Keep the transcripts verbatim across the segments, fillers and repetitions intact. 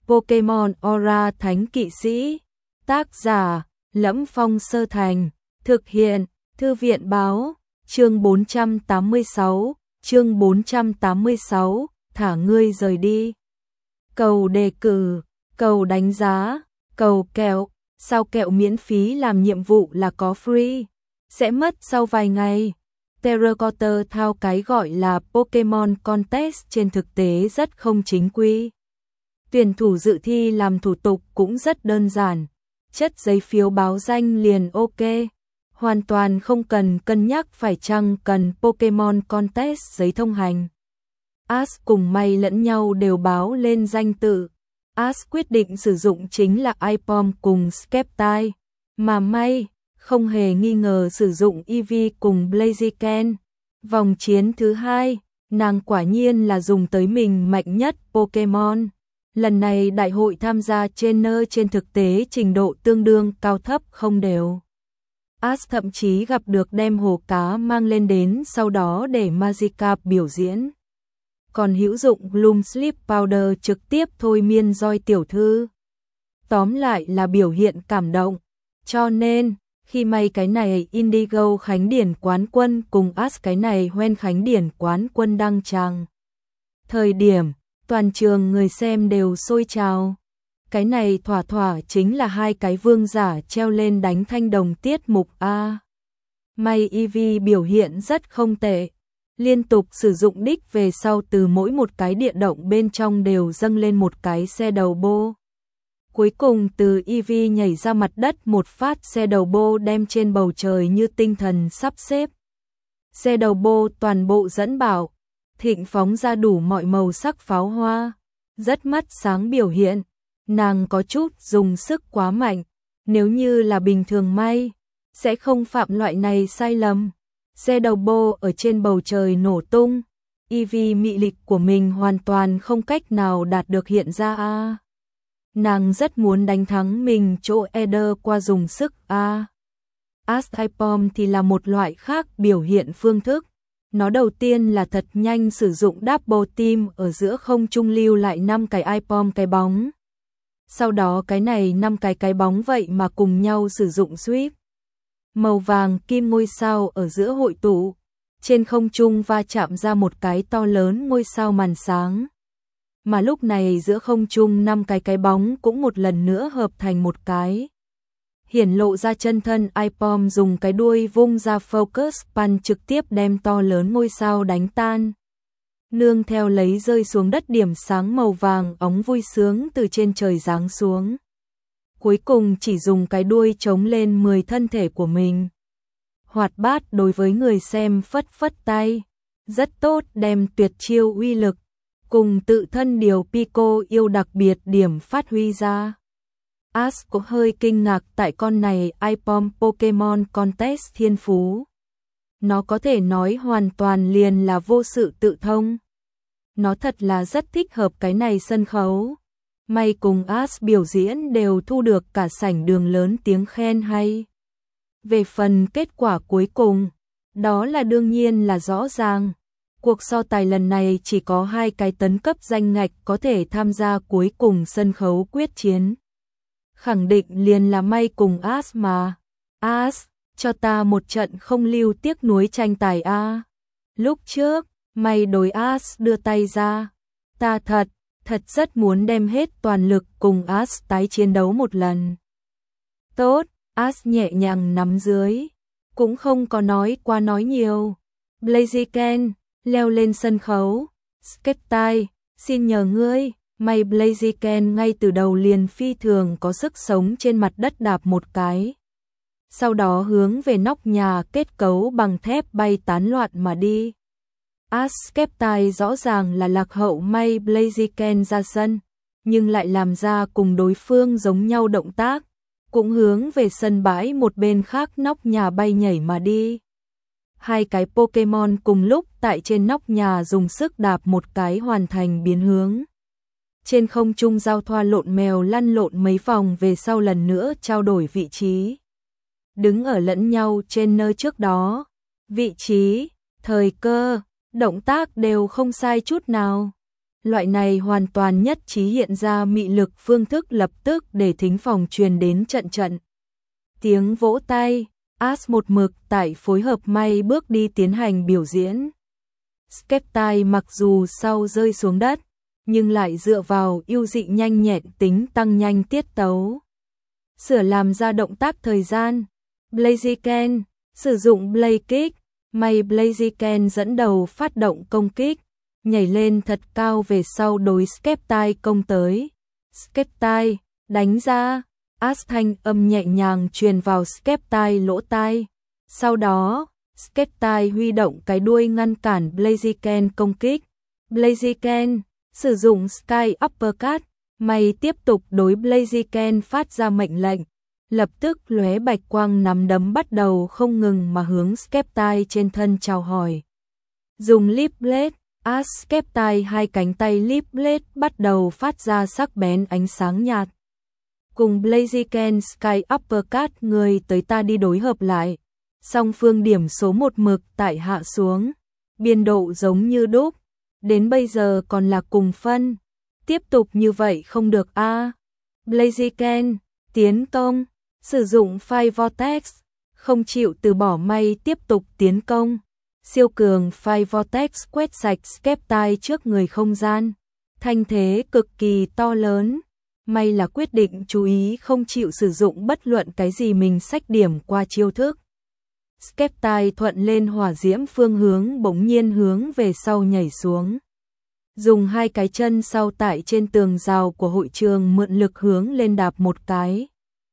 Pokemon Aura Thánh Kỵ Sĩ. Tác giả: Lẫm Phong Sơ Thành. Thực hiện: Thư viện Báo. Chương bốn trăm tám mươi sáu. Chương bốn trăm tám mươi sáu. Thả ngươi rời đi. Cầu đề cử, cầu đánh giá, cầu kẹo. Sao kẹo miễn phí làm nhiệm vụ là có free, sẽ mất sau vài ngày. Terracotta thao cái gọi là Pokemon Contest trên thực tế rất không chính quy. Tuyển thủ dự thi làm thủ tục cũng rất đơn giản, chất giấy phiếu báo danh liền ok, hoàn toàn không cần cân nhắc phải chăng cần Pokemon Contest giấy thông hành. Ash cùng May lẫn nhau đều báo lên danh tự. Ash quyết định sử dụng chính là iPom cùng Sceptile, mà May không hề nghi ngờ sử dụng Eevee cùng Blaziken. Vòng chiến thứ hai, nàng quả nhiên là dùng tới mình mạnh nhất Pokemon. Lần này đại hội tham gia trainer trên thực tế trình độ tương đương cao thấp không đều. Ash thậm chí gặp được đem hồ cá mang lên đến sau đó để Magikarp biểu diễn. Còn hữu dụng Gloom Sleep Powder trực tiếp thôi miên Joy tiểu thư. Tóm lại là biểu hiện cảm động. Cho nên, khi May cái này Indigo Khánh Điển quán quân cùng Ash cái này Hoenn Khánh Điển quán quân đăng tràng thời điểm, toàn trường người xem đều sôi trào. Cái này thỏa thỏa chính là hai cái vương giả treo lên đánh thanh đồng tiết mục A. May Eevee biểu hiện rất không tệ. Liên tục sử dụng đích về sau từ mỗi một cái địa động bên trong đều dâng lên một cái xe đầu bô. Cuối cùng từ Eevee nhảy ra mặt đất một phát xe đầu bô đem trên bầu trời như tinh thần sắp xếp. Xe đầu bô toàn bộ dẫn bảo, thịnh phóng ra đủ mọi màu sắc pháo hoa, rất mắt sáng biểu hiện. Nàng có chút dùng sức quá mạnh, nếu như là bình thường May, sẽ không phạm loại này sai lầm. Xe đầu bô ở trên bầu trời nổ tung, Eevee mị lực của mình hoàn toàn không cách nào đạt được hiện ra a. Nàng rất muốn đánh thắng mình chỗ Eder qua dùng sức a. Ash iPom thì là một loại khác biểu hiện phương thức. Nó đầu tiên là thật nhanh sử dụng double team ở giữa không trung lưu lại năm cái iPom cái bóng. Sau đó cái này năm cái cái bóng vậy mà cùng nhau sử dụng sweep. Màu vàng kim ngôi sao ở giữa hội tụ, trên không trung va chạm ra một cái to lớn ngôi sao màn sáng. Mà lúc này giữa không trung năm cái cái bóng cũng một lần nữa hợp thành một cái. Hiển lộ ra chân thân iPom dùng cái đuôi vung ra focus punch trực tiếp đem to lớn ngôi sao đánh tan. Nương theo lấy rơi xuống đất điểm sáng màu vàng óng vui sướng từ trên trời giáng xuống. Cuối cùng chỉ dùng cái đuôi chống lên mười thân thể của mình. Hoạt bát đối với người xem phất phất tay. Rất tốt đem tuyệt chiêu uy lực, cùng tự thân điều Pico yêu đặc biệt điểm phát huy ra. Ash có hơi kinh ngạc tại con này iPom Pokemon Contest thiên phú. Nó có thể nói hoàn toàn liền là vô sự tự thông. Nó thật là rất thích hợp cái này sân khấu. May cùng Ash biểu diễn đều thu được cả sảnh đường lớn tiếng khen hay. Về phần kết quả cuối cùng, đó là đương nhiên là rõ ràng. Cuộc so tài lần này chỉ có hai cái tấn cấp danh ngạch có thể tham gia cuối cùng sân khấu quyết chiến. Khẳng định liền là May cùng Ash mà. Ash, cho ta một trận không lưu tiếc nuối tranh tài a. Lúc trước, May đối Ash đưa tay ra. Ta thật, thật rất muốn đem hết toàn lực cùng Ash tái chiến đấu một lần. Tốt, Ash nhẹ nhàng nắm dưới, cũng không có nói qua nói nhiều. Blaziken leo lên sân khấu. Sceptile, xin nhờ ngươi. May Blaziken ngay từ đầu liền phi thường có sức sống trên mặt đất đạp một cái. Sau đó hướng về nóc nhà kết cấu bằng thép bay tán loạn mà đi. Ash Sceptile rõ ràng là lạc hậu May Blaziken ra sân, nhưng lại làm ra cùng đối phương giống nhau động tác, cũng hướng về sân bãi một bên khác nóc nhà bay nhảy mà đi. Hai cái Pokemon cùng lúc tại trên nóc nhà dùng sức đạp một cái hoàn thành biến hướng. Trên không trung giao thoa lộn mèo lăn lộn mấy vòng về sau lần nữa trao đổi vị trí. Đứng ở lẫn nhau trên nơi trước đó, vị trí, thời cơ, động tác đều không sai chút nào. Loại này hoàn toàn nhất trí hiện ra mị lực phương thức lập tức để thính phòng truyền đến trận trận tiếng vỗ tay. As một mực tại phối hợp may bước đi tiến hành biểu diễn. Skepta mặc dù sau rơi xuống đất, nhưng lại dựa vào ưu dị nhanh nhẹn tính tăng nhanh tiết tấu. Sửa làm ra động tác thời gian. Blaziken, sử dụng Blaze Kick, may Blaziken dẫn đầu phát động công kích, nhảy lên thật cao về sau đối Skepta công tới. Skepta, đánh ra. As thanh âm nhẹ nhàng truyền vào Skepta lỗ tai. Sau đó, Skepta huy động cái đuôi ngăn cản Blaziken công kích. Blaziken, sử dụng Sky Uppercut, may tiếp tục đối Blaziken phát ra mệnh lệnh. Lập tức lóe bạch quang nắm đấm bắt đầu không ngừng mà hướng Skepta trên thân chào hỏi. Dùng Leap Blade, As Skepta hai cánh tay Leap Blade bắt đầu phát ra sắc bén ánh sáng nhạt. Cùng Blaziken Sky Uppercut người tới ta đi đối hợp lại. Song phương điểm số một mực tại hạ xuống. Biên độ giống như đúc. Đến bây giờ còn là cùng phân. Tiếp tục như vậy không được a. À. Blaziken, tiến công. Sử dụng Fire Vortex. Không chịu từ bỏ may tiếp tục tiến công. Siêu cường Fire Vortex quét sạch Skepta trước người không gian. Thanh thế cực kỳ to lớn. May là quyết định chú ý không chịu sử dụng bất luận cái gì mình xách điểm qua chiêu thức. Skepta thuận lên hỏa diễm phương hướng bỗng nhiên hướng về sau nhảy xuống. Dùng hai cái chân sau tại trên tường rào của hội trường mượn lực hướng lên đạp một cái.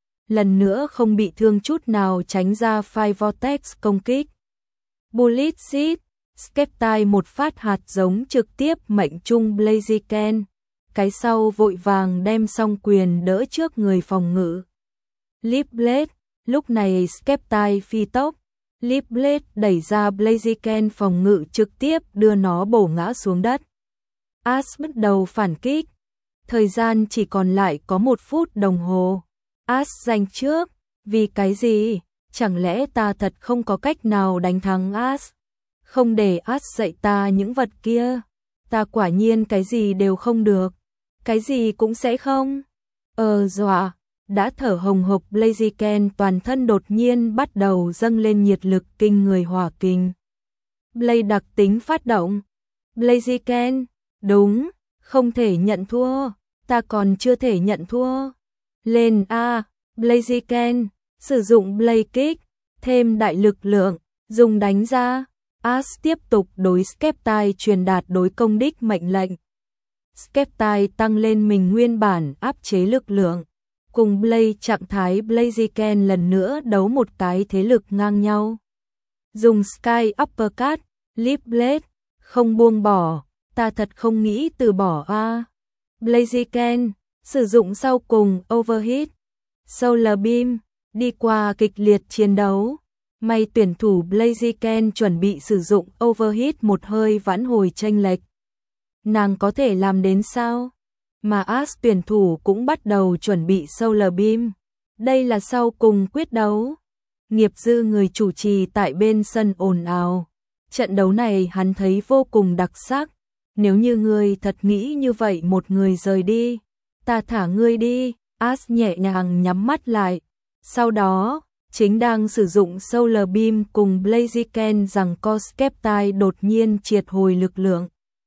Lần nữa không bị thương chút nào tránh ra Fire Vortex công kích. Bullet Seed, Skepta một phát hạt giống trực tiếp mệnh trung Blaziken. Cái sau vội vàng đem song quyền đỡ trước người phòng ngự. Leap Blade, lúc này Skepta phi tốc. Leap Blade đẩy ra Blaziken phòng ngự trực tiếp đưa nó bổ ngã xuống đất. As bắt đầu phản kích. Thời gian chỉ còn lại có một phút đồng hồ. As giành trước. Vì cái gì? Chẳng lẽ ta thật không có cách nào đánh thắng As? Không để As dạy ta những vật kia. Ta quả nhiên cái gì đều không được. Cái gì cũng sẽ không. Ờ dọa. Đã thở hồng hộc Blaziken toàn thân đột nhiên bắt đầu dâng lên nhiệt lực kinh người hỏa kinh. Blaze đặc tính phát động. Blaziken, đúng, không thể nhận thua, ta còn chưa thể nhận thua. Lên a, Blaziken, sử dụng Blaze Kick, thêm đại lực lượng, dùng đánh ra. As tiếp tục đối Skepta truyền đạt đối công đích mệnh lệnh. Skepta tăng lên mình nguyên bản áp chế lực lượng. Cùng Blaze trạng thái Blaziken lần nữa đấu một cái thế lực ngang nhau. Dùng Sky Uppercut, Leap Blade, không buông bỏ, ta thật không nghĩ từ bỏ a. À. Blaziken, sử dụng sau cùng Overheat, Solar Beam, đi qua kịch liệt chiến đấu. May tuyển thủ Blaziken chuẩn bị sử dụng Overheat một hơi vãn hồi chênh lệch. Nàng có thể làm đến sao? Mà As tuyển thủ cũng bắt đầu chuẩn bị Solar Beam. Đây là sau cùng quyết đấu. Nghiệp dư người chủ trì tại bên sân ồn ào. Trận đấu này hắn thấy vô cùng đặc sắc. Nếu như ngươi thật nghĩ như vậy một người rời đi, ta thả ngươi đi. As nhẹ nhàng nhắm mắt lại. Sau đó, chính đang sử dụng Solar Beam cùng Blaziken rằng co Skepta đột nhiên triệt hồi lực lượng.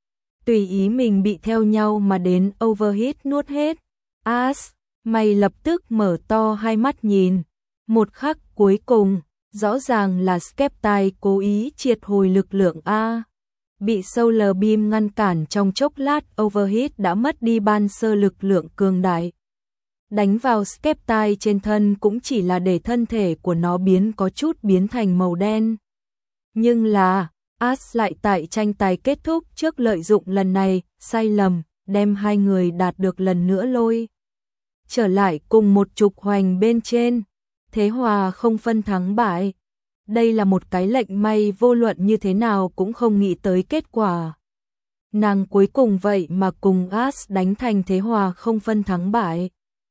Tùy ý mình bị theo nhau mà đến Overheat nuốt hết. As, mày lập tức mở to hai mắt nhìn. Một khắc cuối cùng, rõ ràng là Skepta cố ý triệt hồi lực lượng A. Bị Solar Beam ngăn cản trong chốc lát, Overheat đã mất đi ban sơ lực lượng cường đại. Đánh vào Skepta trên thân cũng chỉ là để thân thể của nó biến có chút biến thành màu đen. Nhưng là, As lại tại tranh tài kết thúc trước lợi dụng lần này, sai lầm, đem hai người đạt được lần nữa lôi trở lại cùng một trục hoành bên trên. Thế hòa không phân thắng bại. Đây là một cái lệnh may vô luận như thế nào cũng không nghĩ tới kết quả. Nàng cuối cùng vậy mà cùng As đánh thành thế hòa không phân thắng bại.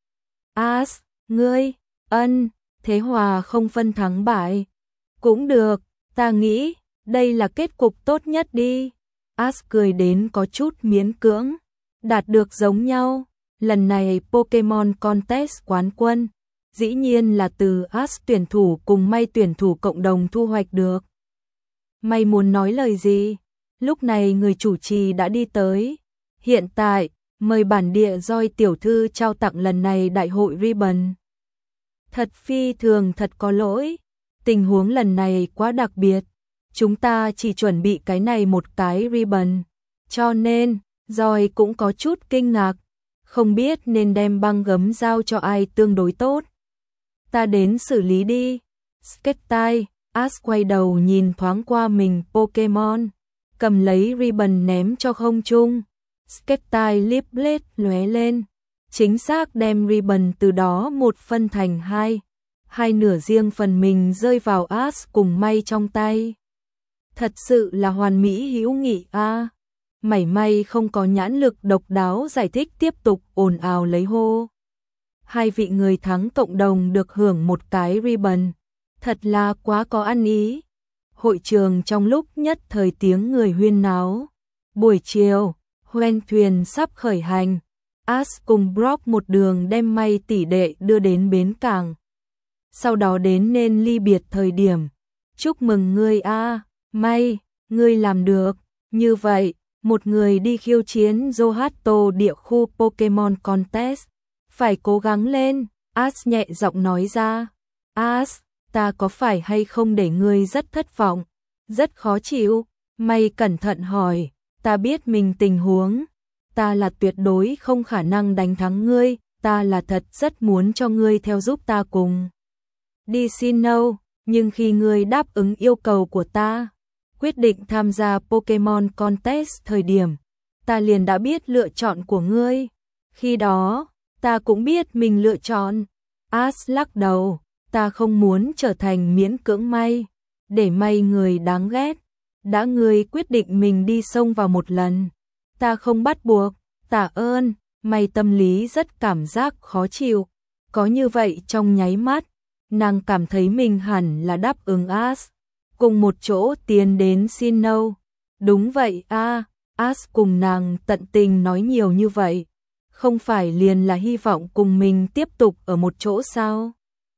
As, ngươi, ân, thế hòa không phân thắng bại. Cũng được, ta nghĩ, đây là kết cục tốt nhất đi. As cười đến có chút miễn cưỡng. đạt được giống nhau. Lần này Pokemon Contest quán quân, dĩ nhiên là từ Ash tuyển thủ cùng May tuyển thủ cộng đồng thu hoạch được. May muốn nói lời gì? Lúc này người chủ trì đã đi tới. Hiện tại, mời bản địa Joy tiểu thư trao tặng lần này đại hội ribbon. Thật phi thường, thật có lỗi. Tình huống lần này quá đặc biệt. Chúng ta chỉ chuẩn bị cái này một cái ribbon. Cho nên, Joy cũng có chút kinh ngạc. Không biết nên đem băng gấm giao cho ai tương đối tốt. Ta đến xử lý đi. Skettai, Ash quay đầu nhìn thoáng qua mình Pokemon. Cầm lấy ribbon ném cho không trung. Skettai liếp lết lóe lên. Chính xác đem ribbon từ đó một phân thành hai. Hai nửa riêng phần mình rơi vào Ash cùng May trong tay. Thật sự là hoàn mỹ hữu nghị a. À. Mảy may không có nhãn lực độc đáo giải thích tiếp tục ồn ào lấy hô. Hai vị người thắng cộng đồng được hưởng một cái ribbon. Thật là quá có ăn ý. Hội trường trong lúc nhất thời tiếng người huyên náo. Buổi chiều, hoen thuyền sắp khởi hành. Ash cùng Brock một đường đem May tỷ đệ đưa đến bến cảng. Sau đó đến nên ly biệt thời điểm. Chúc mừng ngươi a, May, ngươi làm được. Như vậy, một người đi khiêu chiến Johto địa khu Pokemon Contest. Phải cố gắng lên, Ash nhẹ giọng nói ra. Ash, ta có phải hay không để ngươi rất thất vọng, rất khó chịu? May cẩn thận hỏi, ta biết mình tình huống. Ta là tuyệt đối không khả năng đánh thắng ngươi, ta là thật rất muốn cho ngươi theo giúp ta cùng đi Sinnoh, nhưng khi ngươi đáp ứng yêu cầu của ta, quyết định tham gia Pokemon Contest thời điểm, ta liền đã biết lựa chọn của ngươi. Khi đó, ta cũng biết mình lựa chọn. Ash lắc đầu, ta không muốn trở thành miễn cưỡng May, để May người đáng ghét. Đã ngươi quyết định mình đi xông vào một lần, ta không bắt buộc. Tạ ơn. May tâm lý rất cảm giác khó chịu. Có như vậy trong nháy mắt, nàng cảm thấy mình hẳn là đáp ứng Ash, cùng một chỗ tiến đến Sinnoh. Đúng vậy a, à, Ash cùng nàng tận tình nói nhiều như vậy, không phải liền là hy vọng cùng mình tiếp tục ở một chỗ sao?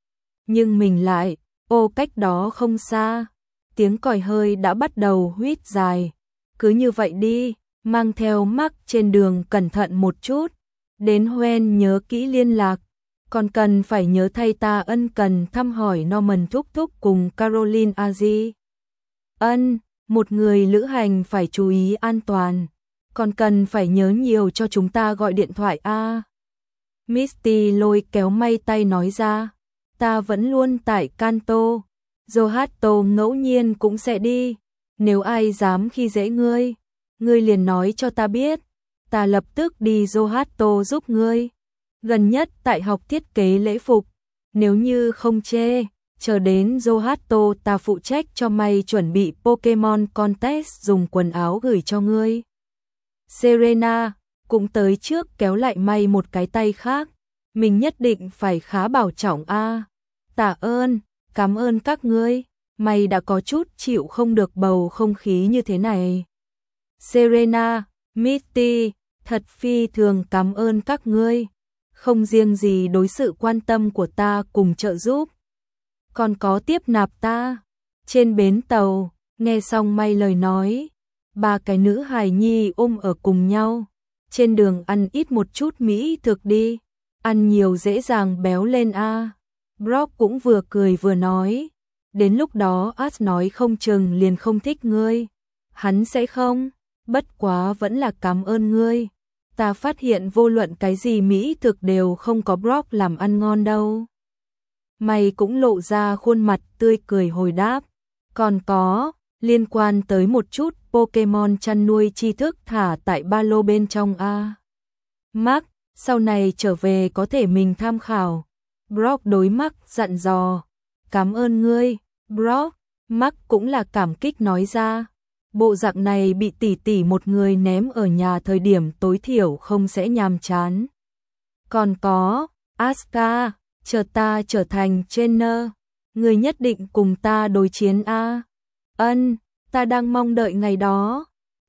Nhưng mình lại, ô cách đó không xa, tiếng còi hơi đã bắt đầu huýt dài. Cứ như vậy đi, mang theo Mark trên đường cẩn thận một chút, đến Hoenn nhớ kỹ liên lạc, còn cần phải nhớ thay ta ân cần thăm hỏi Norman thúc thúc cùng Caroline Aji. Ân, một người lữ hành phải chú ý an toàn, còn cần phải nhớ nhiều cho chúng ta gọi điện thoại a. À. Misty lôi kéo May tay nói ra, ta vẫn luôn tại Kanto, Johto ngẫu nhiên cũng sẽ đi, nếu ai dám khi dễ ngươi, ngươi liền nói cho ta biết, ta lập tức đi Johto giúp ngươi. Gần nhất tại học thiết kế lễ phục, nếu như không chê, chờ đến Johto ta phụ trách cho May chuẩn bị Pokemon Contest dùng quần áo gửi cho ngươi. Serena cũng tới trước kéo lại May một cái tay khác, mình nhất định phải khá bảo trọng a. À. Tạ ơn, cảm ơn các ngươi, May đã có chút chịu không được bầu không khí như thế này. Serena, Misty, thật phi thường cảm ơn các ngươi, không riêng gì đối sự quan tâm của ta cùng trợ giúp, còn có tiếp nạp ta. Trên bến tàu, nghe xong May lời nói, ba cái nữ hài nhi ôm ở cùng nhau, trên đường ăn ít một chút mỹ thực đi, ăn nhiều dễ dàng béo lên a. À. Brock cũng vừa cười vừa nói, đến lúc đó Ash nói không chừng liền không thích ngươi, hắn sẽ không, bất quá vẫn là cảm ơn ngươi. Ta phát hiện vô luận cái gì mỹ thực đều không có Brock làm ăn ngon đâu. May cũng lộ ra khuôn mặt tươi cười hồi đáp, còn có, liên quan tới một chút Pokemon chăn nuôi tri thức thả tại ba lô bên trong a. Mark, sau này trở về có thể mình tham khảo. Brock đối Mark dặn dò, cảm ơn ngươi, Brock. Mark cũng là cảm kích nói ra, bộ dạng này bị tỷ tỷ một người ném ở nhà thời điểm tối thiểu không sẽ nhàm chán. Còn có, Asuka, chờ ta trở thành trainer, người nhất định cùng ta đối chiến a. Ân, ta đang mong đợi ngày đó.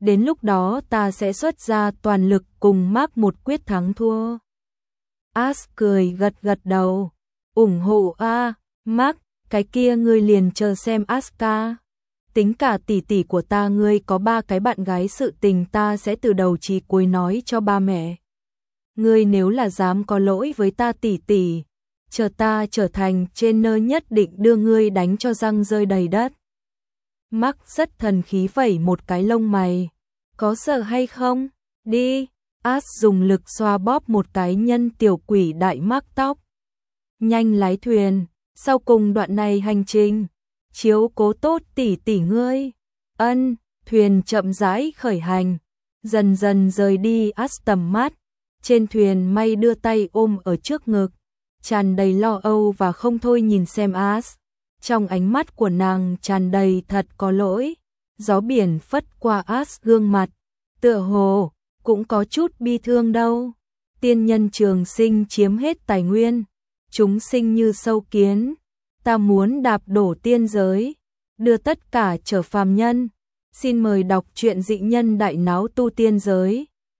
đến lúc đó ta sẽ xuất ra toàn lực cùng Mark một quyết thắng thua. Ash cười gật gật đầu, ủng hộ a, Mark, cái kia ngươi liền chờ xem Asuka. Tính cả tỷ tỷ của ta, ngươi có ba cái bạn gái, sự tình ta sẽ từ đầu chí cuối nói cho ba mẹ. Ngươi nếu là dám có lỗi với ta tỷ tỷ, chờ ta trở thành trên nơi nhất định đưa ngươi đánh cho răng rơi đầy đất. Mark rất thần khí vẩy một cái lông mày, có sợ hay không? Đi. Ash dùng lực xoa bóp một cái nhân tiểu quỷ đại Mark tóc. Nhanh lái thuyền, sau cùng đoạn này hành trình, chiếu cố tốt tỷ tỷ ngươi. Ân, thuyền chậm rãi khởi hành, dần dần rời đi Ash tầm mắt. Trên thuyền May đưa tay ôm ở trước ngực, tràn đầy lo âu và không thôi nhìn xem Ash. Trong ánh mắt của nàng tràn đầy thật có lỗi. Gió biển phất qua Ash gương mặt, tựa hồ cũng có chút bi thương đâu. Tiên nhân trường sinh chiếm hết tài nguyên, chúng sinh như sâu kiến, ta muốn đạp đổ tiên giới, đưa tất cả trở phàm nhân. Xin mời đọc truyện Dị Nhân Đại Náo Tu Tiên Giới.